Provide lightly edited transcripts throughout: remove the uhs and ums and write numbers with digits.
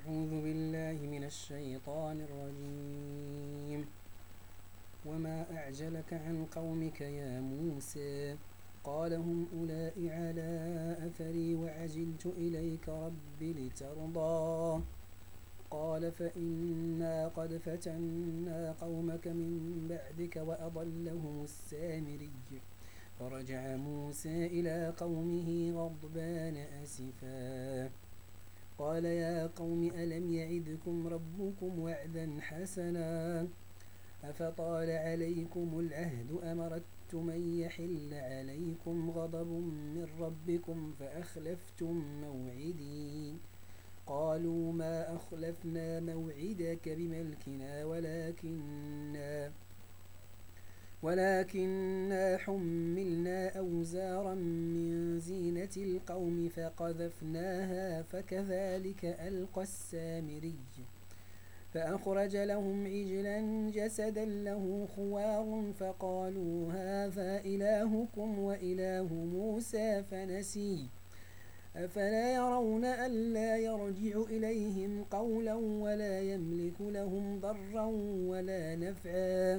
أعوذ بالله من الشيطان الرجيم. وما أعجلك عن قومك يا موسى؟ قال هم أولئك على أثري وعجلت إليك رب لترضى. قال فإنا قد فتنا قومك من بعدك وأضلهم السامري. فرجع موسى إلى قومه غضبان أسفا قال يا قوم ألم يعدكم ربكم وعدا حسنا أفطال عليكم العهد أم أردتم أن يحل عليكم غضب من ربكم فأخلفتم موعدي. قالوا ما أخلفنا موعدك بملكنا ولكننا حملنا أوزارا من زينة القوم فقذفناها فكذلك ألقى السامري. فأخرج لهم عجلا جسدا له خوار فقالوا هذا إلهكم وإله موسى فنسي. أفلا يرون ألا يرجع إليهم قولا ولا يملك لهم ضرا ولا نفعا.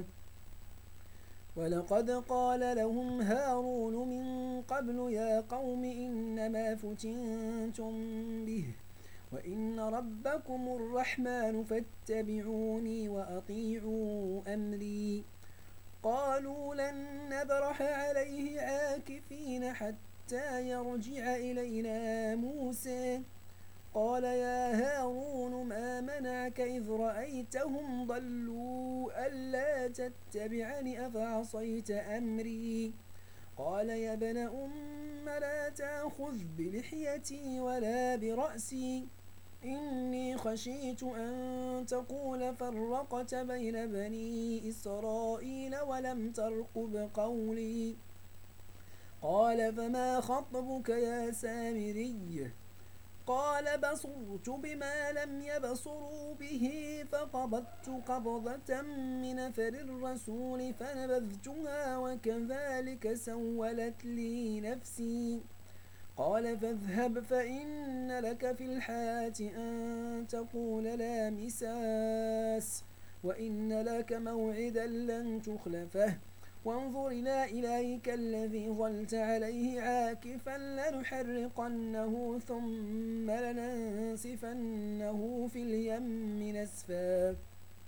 ولقد قال لهم هارون من قبل يا قوم إنما فتنتم به وإن ربكم الرحمن فاتبعوني وأطيعوا أمري. قالوا لن نبرح عليه عاكفين حتى يرجع إلينا موسى. قال يا هارون ما منعك إذ رأيتهم ضلوا ألا تتبعني أفعصيت أمري. قال يا ابن لا تأخذ بلحيتي ولا برأسي إني خشيت أن تقول فرقت بين بني إسرائيل ولم ترقب قولي. قال فما خطبك يا سامري؟ قال بصرت بما لم يبصروا به فقبضت قبضة من أثر الرسول فنبذتها وكذلك سولت لي نفسي. قال فاذهب فإن لك في الحياة أن تقول لا مساس وإن لك موعدا لن تخلفه وانظر إلى إلهك الذي ظلت عليه عاكفا لنحرقنه ثم لننسفنه في اليم نسفا.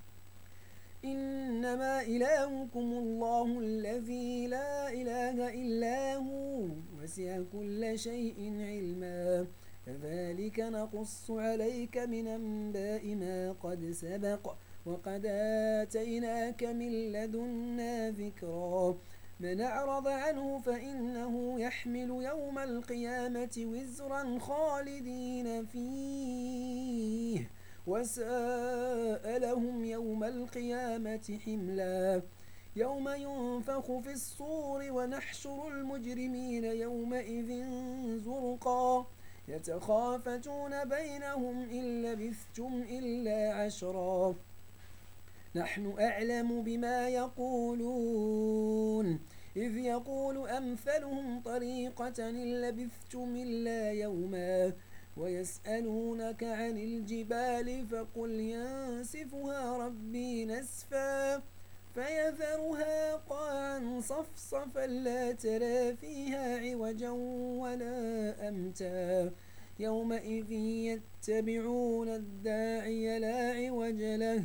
إنما إلهكم الله الذي لا إله إلا هو وسع كل شيء علما. كذلك نقص عليك من أنباء ما قد سبق وقد آتيناك من لدنا ذكرا. من أعرض عنه فإنه يحمل يوم القيامة وزرا خالدين فيه وساء لهم يوم القيامة حملا. يوم ينفخ في الصور ونحشر المجرمين يومئذ زرقا يتخافتون بينهم إن لبثتم إلا عشرا نحن أعلم بما يقولون إذ يقول أمثلهم طريقة إن لبثتم إلا يوما ويسألونك عن الجبال فقل ينسفها ربي نسفا فيذرها قاعا صفصفا لا ترى فيها عوجا ولا أمتا. يومئذ يتبعون الداعي لا عوج له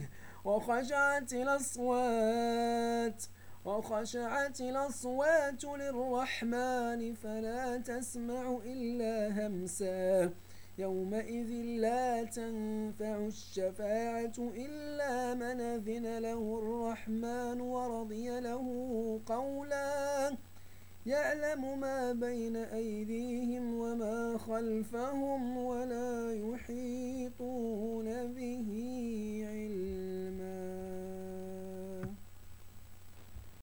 وخشعت الأصوات للرحمن فلا تسمع إلا همسا. يومئذ لا تنفع الشفاعة إلا من أذن له الرحمن ورضي له قولا. يعلم ما بين أيديهم وما خلفهم ولا يحيطون به